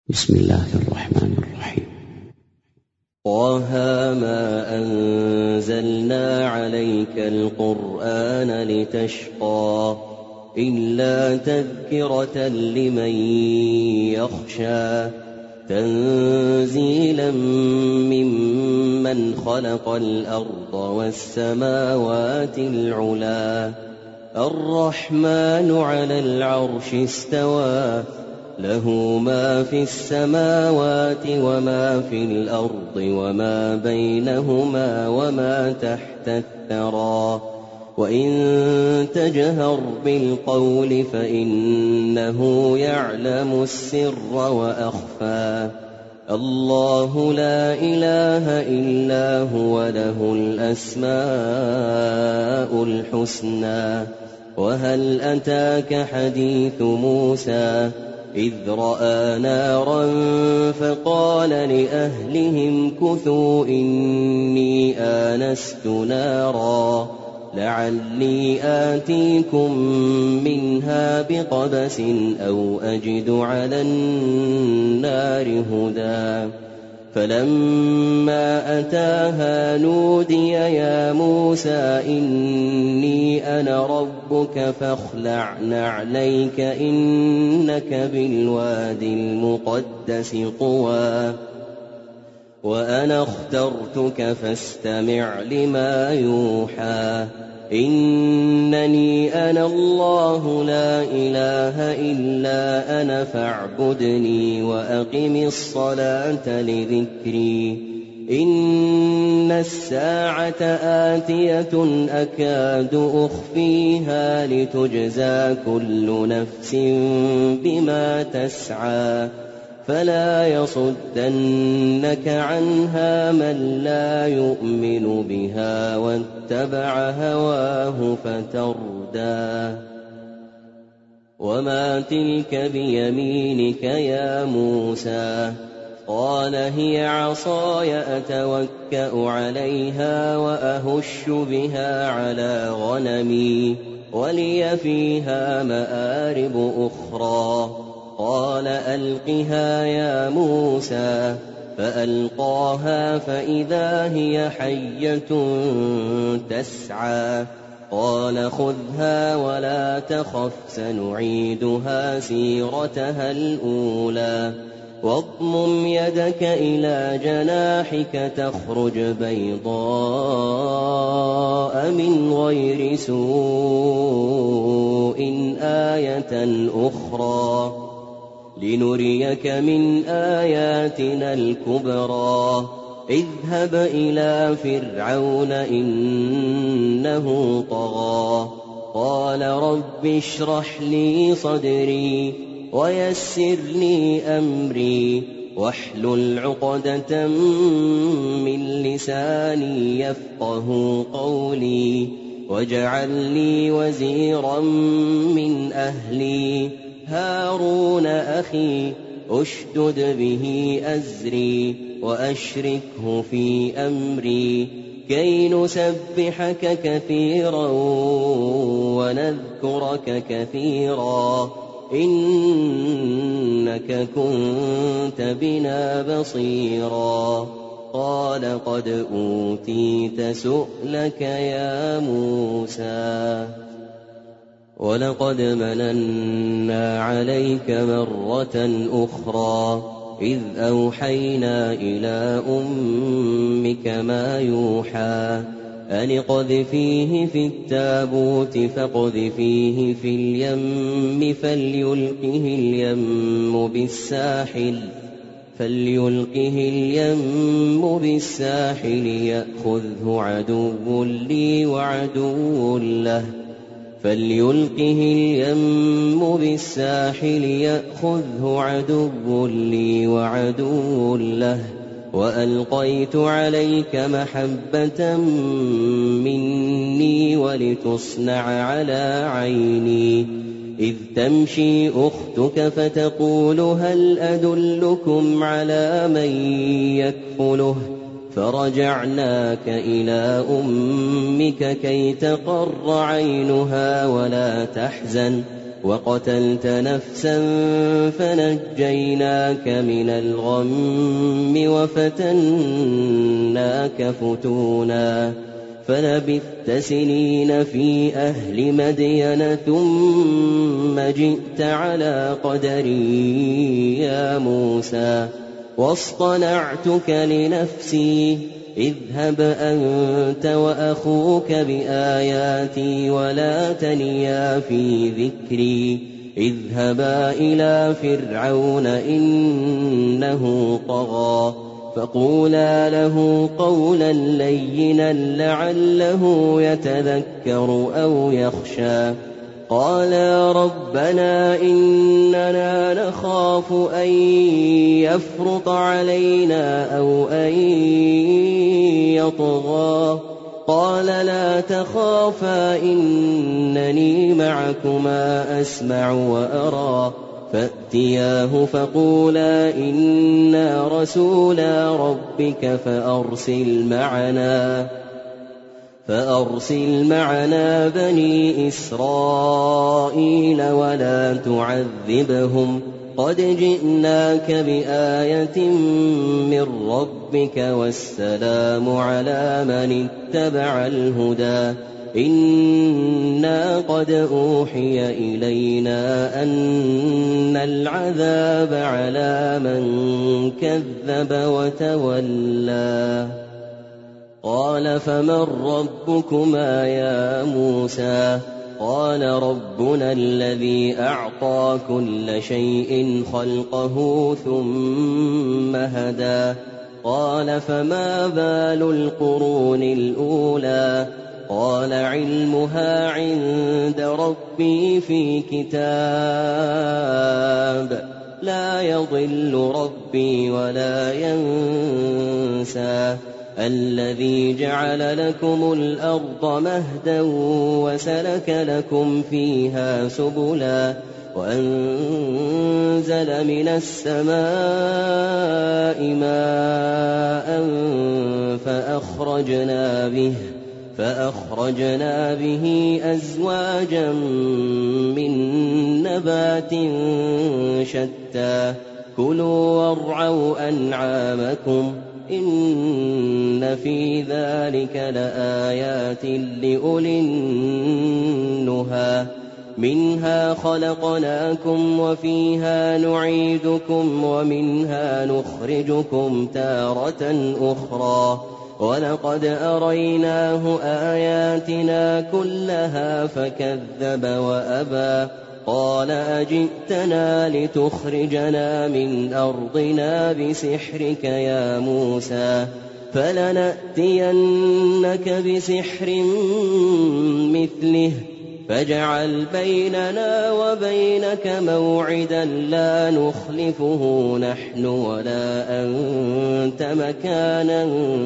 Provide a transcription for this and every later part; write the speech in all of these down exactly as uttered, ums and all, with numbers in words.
بسم الله الرحمن الرحيم. طه ما أنزلنا عليك القرآن لتشقى إلا تذكرة لمن يخشى تنزيلا ممن خلق الأرض والسماوات العلا الرحمن على العرش استوى له ما في السماوات وما في الأرض وما بينهما وما تحت الثرى وإن تجهر بالقول فإنه يعلم السر وأخفى الله لا إله إلا هو له الأسماء الحسنى وهل أتاك حديث موسى إذ رأى نارا فقال لأهلهم كثوا إني آنست نارا لعلي آتيكم منها بقبس أو أجد على النار هدى فلما أتاها نودي يا موسى إني أنا ربك فاخلع نعليك إنك بالوادي المقدس طوى وأنا اخترتك فاستمع لما يوحى إنني أنا الله لا إله إلا أنا فاعبدني وأقم الصلاة لذكري إن الساعة آتية أكاد أخفيها لتجزى كل نفس بما تسعى فلا يصدنك عنها من لا يؤمن بها واتبع هواه فتردى وما تلك بيمينك يا موسى قال هي عصاي أتوكأ عليها وأهش بها على غنمي ولي فيها مآرب أخرى قال ألقها يا موسى فألقاها فإذا هي حية تسعى قال خذها ولا تخف سنعيدها سيرتها الأولى واضمم يدك إلى جناحك تخرج بيضاء من غير سوء آية أخرى لنريك من آياتنا الكبرى اذهب إلى فرعون إنه طغى قال رب اشرح لي صدري ويسر لي أمري واحلل عقدة من لساني يفقه قولي واجعل لي وزيرا من أهلي هارون أخي أشدد به أزري وأشركه في أمري كي نسبحك كثيرا ونذكرك كثيرا إنك كنت بنا بصيرا قال قد أوتيت سؤلك يا موسى ولقد مننا عليك مرة أخرى إذ أوحينا إلى أمك ما يوحى أن اقذفيه في التابوت فاقذفيه في اليم فليلقه اليم بالساحل فليلقه اليم بالساحل يأخذه عدو لي وعدو له فليلقه اليم بالساحل يأخذه عدو لي وعدو له وألقيت عليك محبة مني ولتصنع على عيني إذ تمشي أختك فتقول هل أدلكم على من يكفله فرجعناك إلى أمك كي تقر عينها ولا تحزن وقتلت نفسا فنجيناك من الغم وفتناك فتونا فلبثت سنين في أهل مدين ثم جئت على قدري يا موسى واصطنعتك لنفسي اذهب أنت وأخوك بآياتي ولا تنيا في ذكري اذهبا إلى فرعون إنه طغى فقولا له قولا لينا لعله يتذكر أو يخشى قالا ربنا إننا نخاف أن يفرط علينا أو أن يطغى قال لا تخافا إنني معكما أسمع وأرى فأتياه فقولا إنا رسولا ربك فأرسل معنا فأرسل معنا بني إسرائيل ولا تعذبهم قد جئناك بآية من ربك والسلام على من اتبع الهدى إنا قد أوحي إلينا أن العذاب على من كذب وتولى قال فمن ربكما يا موسى قال ربنا الذي أعطى كل شيء خلقه ثم هدى قال فما بال القرون الأولى قال علمها عند ربي في كتاب لا يضل ربي ولا ينسى الذي جعل لكم الأرض مهدا وسلك لكم فيها سبلا وأنزل من السماء ماء فأخرجنا به فأخرجنا به أزواجا من نبات شتى كلوا وارعوا أنعامكم إن في ذلك لآيات لأولي النهى منها خلقناكم وفيها نعيدكم ومنها نخرجكم تارة أخرى ولقد أريناه آياتنا كلها فكذب وأبى قال أجئتنا لتخرجنا من أرضنا بسحرك يا موسى فلنأتينك بسحر مثله فاجعل بيننا وبينك موعدا لا نخلفه نحن ولا أنت مكانا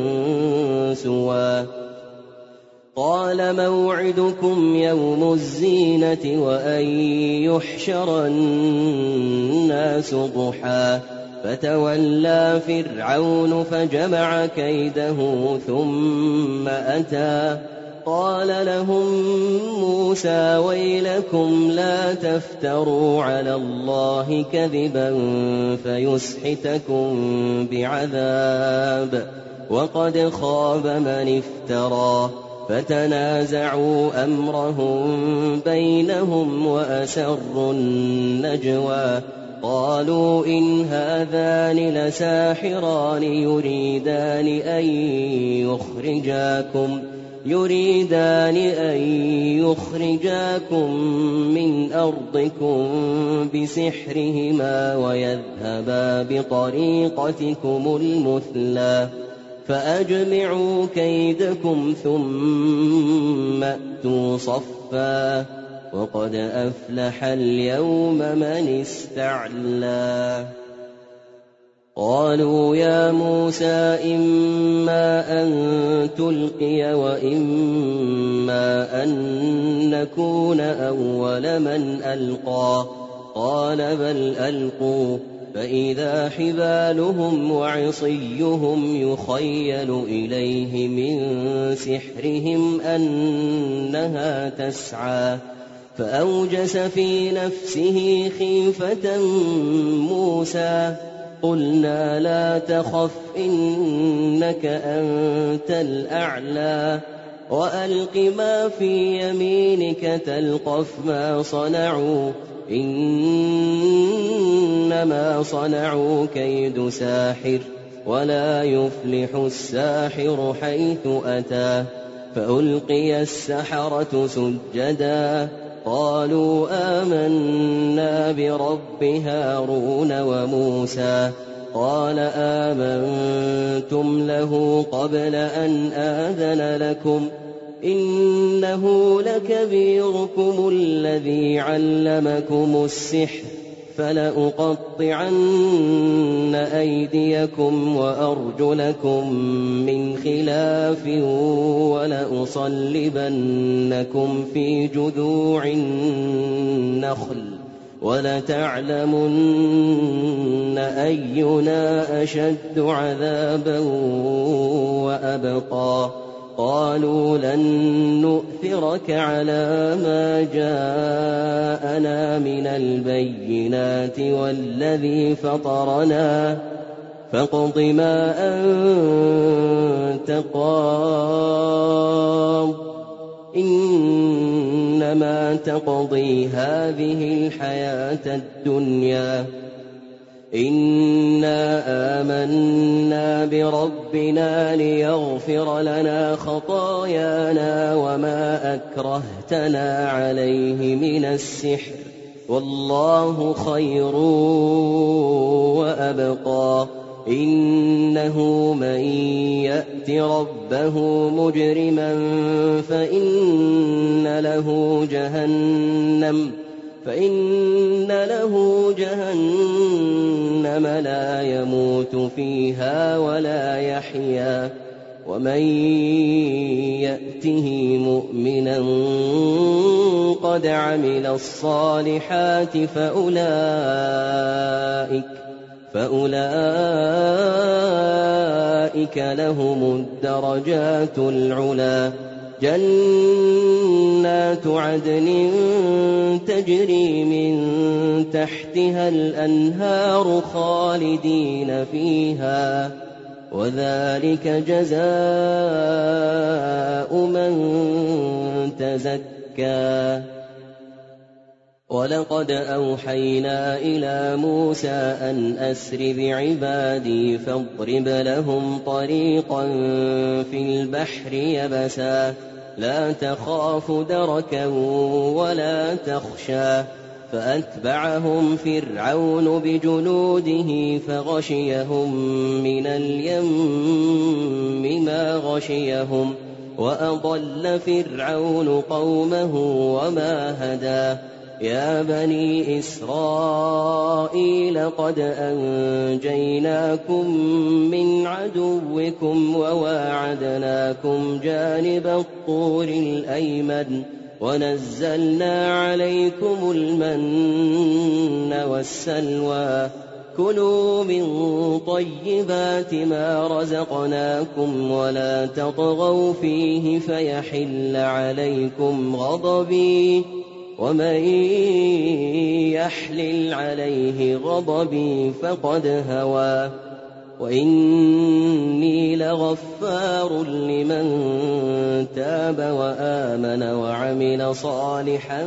سوى قال موعدكم يوم الزينة وأن يحشر الناس ضحى فتولى فرعون فجمع كيده ثم أتى قال لهم موسى ويلكم لا تفتروا على الله كذبا فيسحتكم بعذاب وقد خاب من افترى فتنازعوا أمرهم بينهم وأسروا النجوى قالوا إن هذان لساحران يريدان أن يخرجاكم يريدان أن يخرجاكم من أرضكم بسحرهما ويذهبا بطريقتكم المثلى فأجمعوا كيدكم ثم أتوا صفا وقد أفلح اليوم من استعلى قالوا يا موسى إما أن تلقي وإما أن نكون أول من ألقى قال بل ألقوا فإذا حبالهم وعصيهم يخيل إليه من سحرهم أنها تسعى فأوجس في نفسه خيفة موسى. قلنا لا تخف إنك أنت الأعلى وألق ما في يمينك تلقف ما صنعوا إنما صنعوا كيد ساحر ولا يفلح الساحر حيث أتى. فألقي السحرة سجدا قالوا آمنا برب هارون وموسى. قال آمنتم له قبل أن آذن لكم إنه لكبيركم الذي علمكم السحر فلأقطعن أيديكم وأرجلكم من خلاف ولأصلبنكم في جذوع النخل ولتعلمن أينا أشد عذابا وأبقى. قالوا لن نؤثرك على ما جاءنا من البينات والذي فطرنا فاقض ما أنت قاض إنما تقضي هذه الحياة الدنيا إنا آمنا بربنا ليغفر لنا خطايانا وما أكرهتنا عليه من السحر والله خير وأبقى. إنه من يأت ربه مجرما فإن له جهنم فإن له جهنم لا يموت فيها ولا يحيا ومن يأته مؤمنا قد عمل الصالحات فأولئك فأولئك لهم الدرجات العلى. جنات عدن تجري من تحتها الأنهار خالدين فيها وذلك جزاء من تزكى. ولقد أوحينا إلى موسى أن أسر بعبادي فاضرب لهم طريقا في البحر يبسا لا تخاف دركا ولا تخشى. فأتبعهم فرعون بجنوده فغشيهم من اليم ما غشيهم وأضل فرعون قومه وما هدى. يا بني إسرائيل قد أنجيناكم من عدوكم وواعدناكم جانب الطور الأيمن ونزلنا عليكم المن والسلوى. كلوا من طيبات ما رزقناكم ولا تطغوا فيه فيحل عليكم غضبي ومن يحلل عليه غضبي فقد هوى. وإني لغفار لمن تاب وآمن وعمل صالحا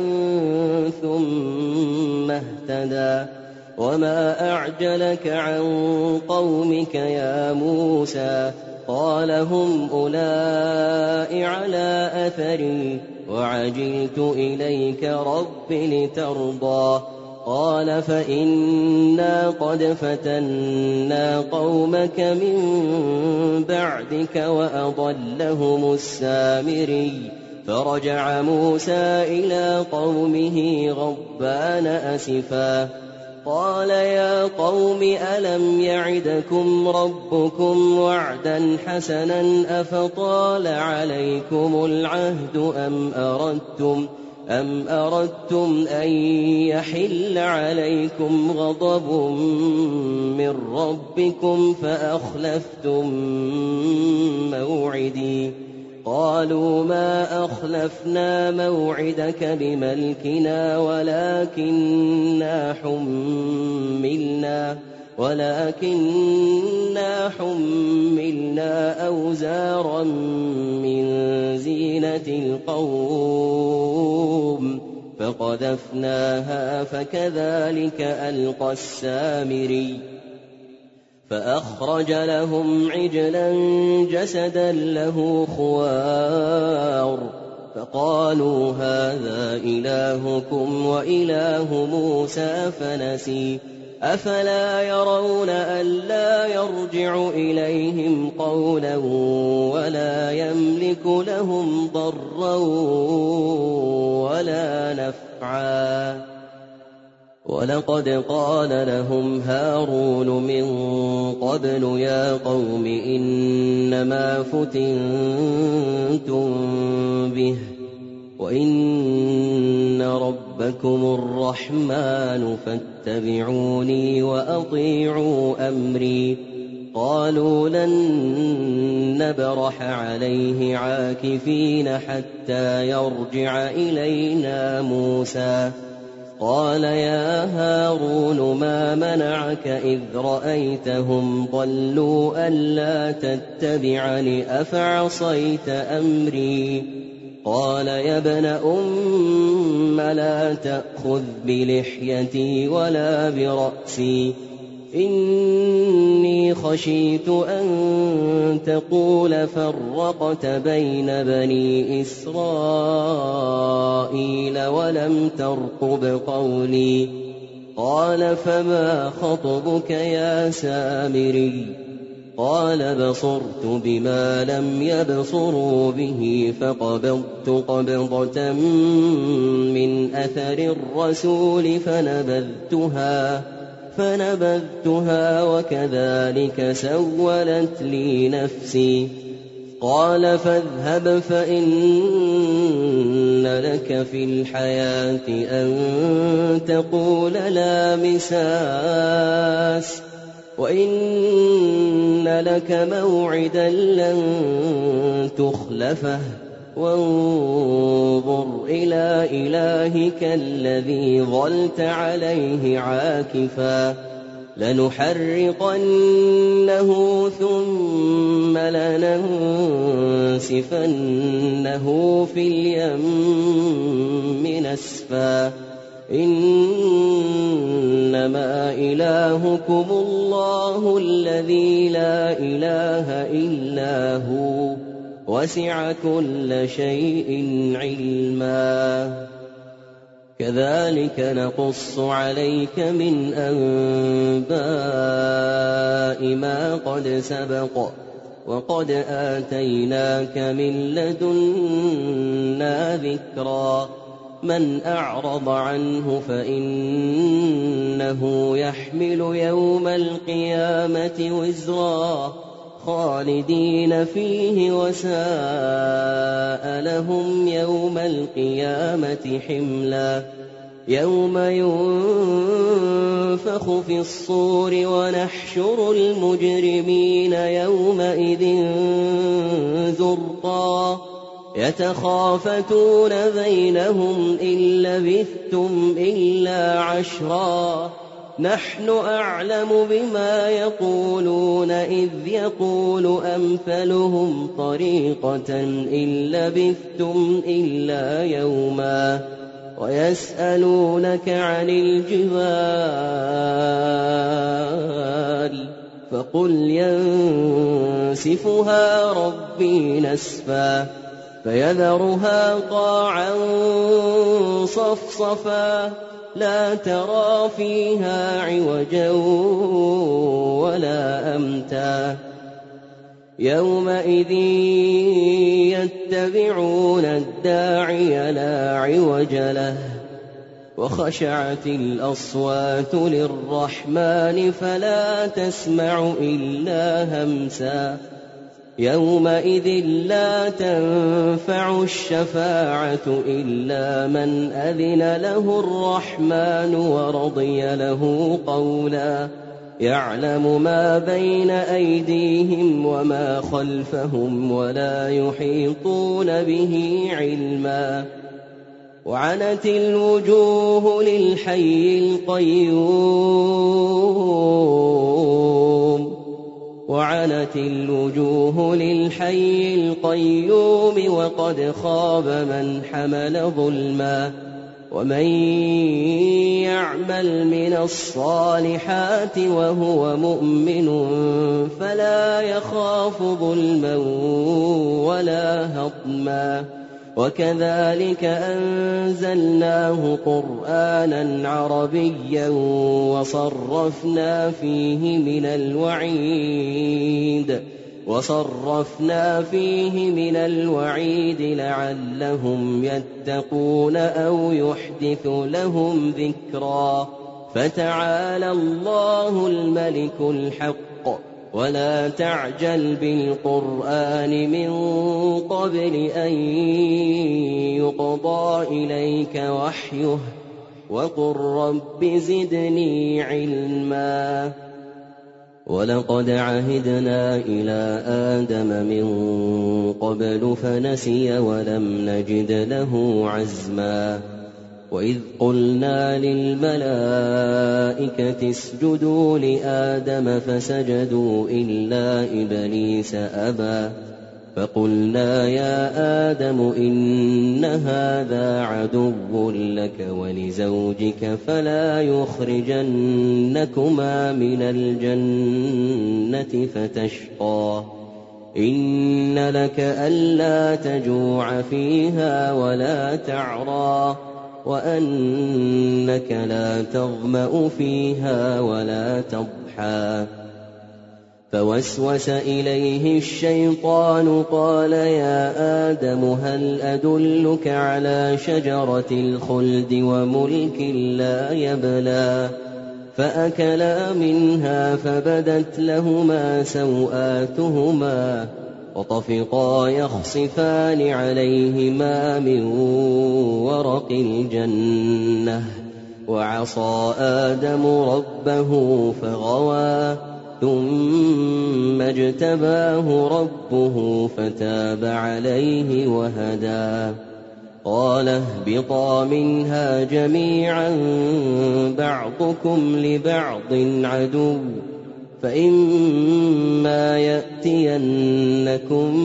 ثم اهتدى. وما أعجلك عن قومك يا موسى؟ قال هم أولئك على أثري وعجلت إليك رب لترضى. قال فإنا قد فتنا قومك من بعدك وأضلهم السامري. فرجع موسى إلى قومه غضبان أسفا قال يا قوم ألم يعدكم ربكم وعدا حسنا أفطال عليكم العهد أم أردتم أم أردتم أن يحل عليكم غضب من ربكم فأخلفتم موعدي. قالوا ما أخلفنا موعدك بملكنا ولكننا حملنا ولكننا حملنا أوزارا من زينة القوم فقذفناها فكذلك ألقى السامري فأخرج لهم عجلا جسدا له خوار فقالوا هذا إلهكم وإله موسى فنسي أفلا يرون ألا يرجع إليهم قولا ولا يملك لهم ضرا ولا نفعا ولقد قال لهم هارون من قبل يا قوم إنما فتنتم به وإن ربكم الرحمن فاتبعوني وأطيعوا أمري قالوا لن نبرح عليه عاكفين حتى يرجع إلينا موسى قال يا هارون ما منعك إذ رأيتهم ضلوا ألا تتبعني أفعصيت أمري قال يا ابن أم لا تأخذ بلحيتي ولا برأسي إني خشيت أن تقول فرقت بين بني إسرائيل ولم ترقب قولي قال فما خطبك يا سامري قال بصرت بما لم يبصروا به فقبضت قبضة من أثر الرسول فنبذتها فنبذتها وكذلك سولت لي نفسي قال فاذهب فإن لك في الحياة أن تقول لا مساس وإن لك موعدا لن تخلفه وانظر إلى إلهك الذي ظلت عليه عاكفا لنحرقنه ثم لننسفنه في اليم نسفا إنما إلهكم الله الذي لا إله إلا هو وسع كل شيء علما كذلك نقص عليك من أنباء ما قد سبق وقد آتيناك من لدنا ذكرا من أعرض عنه فإنه يحمل يوم القيامة وزرا خالدين فيه وساء لهم يوم القيامة حملا يوم ينفخ في الصور ونحشر المجرمين يومئذ زرقا يتخافتون بينهم إن لبثتم إلا عشرا نحن أعلم بما يقولون إذ يقول أمثلهم طريقة إن لبثتم إلا يوما ويسألونك عن الجبال فقل ينسفها ربي نسفا فيذرها قاعا صفصفا لا ترى فيها عوجا ولا أمتا يومئذ يتبعون الداعي لا عوج له وخشعت الأصوات للرحمن فلا تسمع إلا همسا يومئذ لا تنفع الشفاعة إلا من أذن له الرحمن ورضي له قولا يعلم ما بين أيديهم وما خلفهم ولا يحيطون به علما وعنت الوجوه للحي القيوم وعنت الوجوه للحي القيوم وقد خاب من حمل ظلما ومن يعمل من الصالحات وهو مؤمن فلا يخاف ظلما ولا هضما وكذلك أنزلناه قرآنا عربيا وصرفنا فيه من الوعيد وصرفنا فيه من الوعيد لعلهم يتقون أو يحدث لهم ذكرا فتعالى الله الملك الحق ولا تعجل بالقرآن من قبل أن يقضى إليك وحيه وقل رب زدني علما ولقد عهدنا إلى آدم من قبل فنسي ولم نجد له عزما وإذ قلنا للملائكة اسجدوا لآدم فسجدوا إلا إبليس أبى فقلنا يا آدم إن هذا عدو لك ولزوجك فلا يخرجنكما من الجنة فتشقى إن لك ألا تجوع فيها ولا تعرى وأنك لا تظمأ فيها ولا تضحى فوسوس إليه الشيطان قال يا آدم هل أدلك على شجرة الخلد وملك لا يبلى فأكلا منها فبدت لهما سوآتهما وطفقا يخصفان عليهما من ورق الجنة وعصى آدم ربه فغوى ثم اجتباه ربه فتاب عليه وهدى قال اهبطا منها جميعا بعضكم لبعض عدو فإما يأتينكم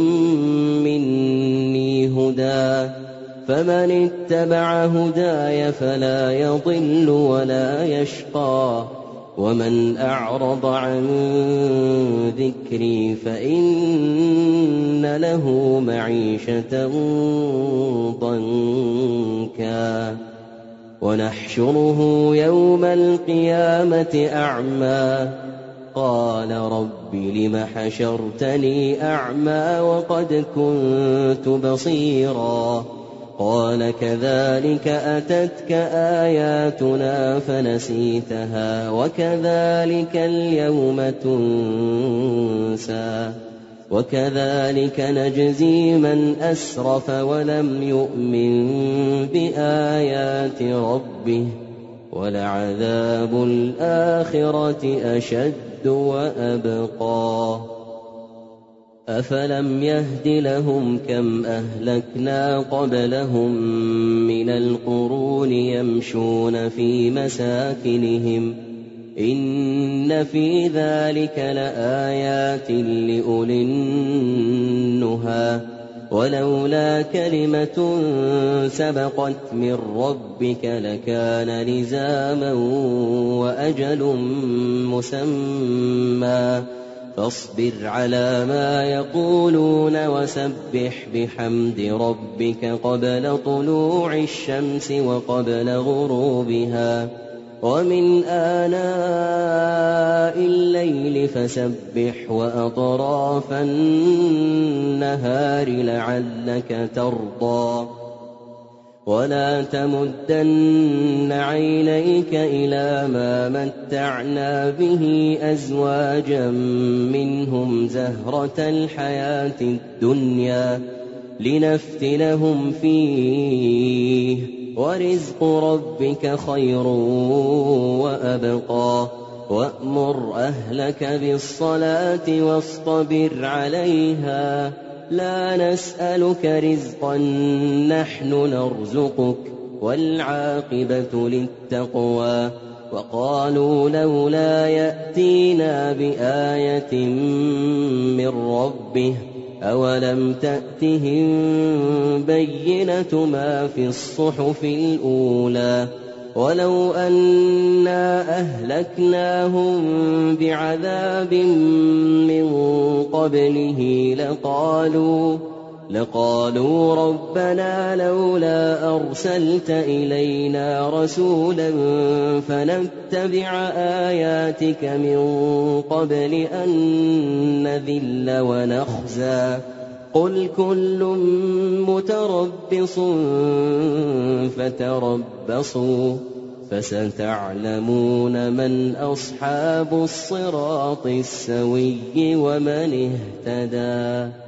مني هدى فمن اتبع هداي فلا يضل ولا يشقى ومن أعرض عن ذكري فإن له معيشة ضنكا ونحشره يوم القيامة أعمى قال رب لم حشرتني أعمى وقد كنت بصيرا قال كذلك أتتك آياتنا فنسيتها وكذلك اليوم تنسى وكذلك نجزي من أسرف ولم يؤمن بآيات ربه ولعذاب الآخرة أشد وأبقى أفلم يهد لهم كم أهلكنا قبلهم من القرون يمشون في مساكنهم إن في ذلك لآيات لأولي النهى ولولا كلمة سبقت من ربك لكان لزاما وأجل مسمى فاصبر على ما يقولون وسبح بحمد ربك قبل طلوع الشمس وقبل غروبها ومن آناء الليل فسبح وأطراف النهار لعلك ترضى ولا تمدن عينيك إلى ما متعنا به أزواجا منهم زهرة الحياة الدنيا لنفتنهم فيه ورزق ربك خير وأبقى وأمر أهلك بالصلاة واصطبر عليها لا نسألك رزقا نحن نرزقك والعاقبة للتقوى وقالوا لولا يأتينا بآية من ربه أولم تأتهم بينة ما في الصحف الأولى ولو أنا أهلكناهم بعذاب من قبله لقالوا لقالوا ربنا لولا أرسلت إلينا رسولا فنتبع آياتك من قبل أن نذل ونخزى قل كل متربص فتربصوا فستعلمون من أصحاب الصراط السوي ومن اهتدى.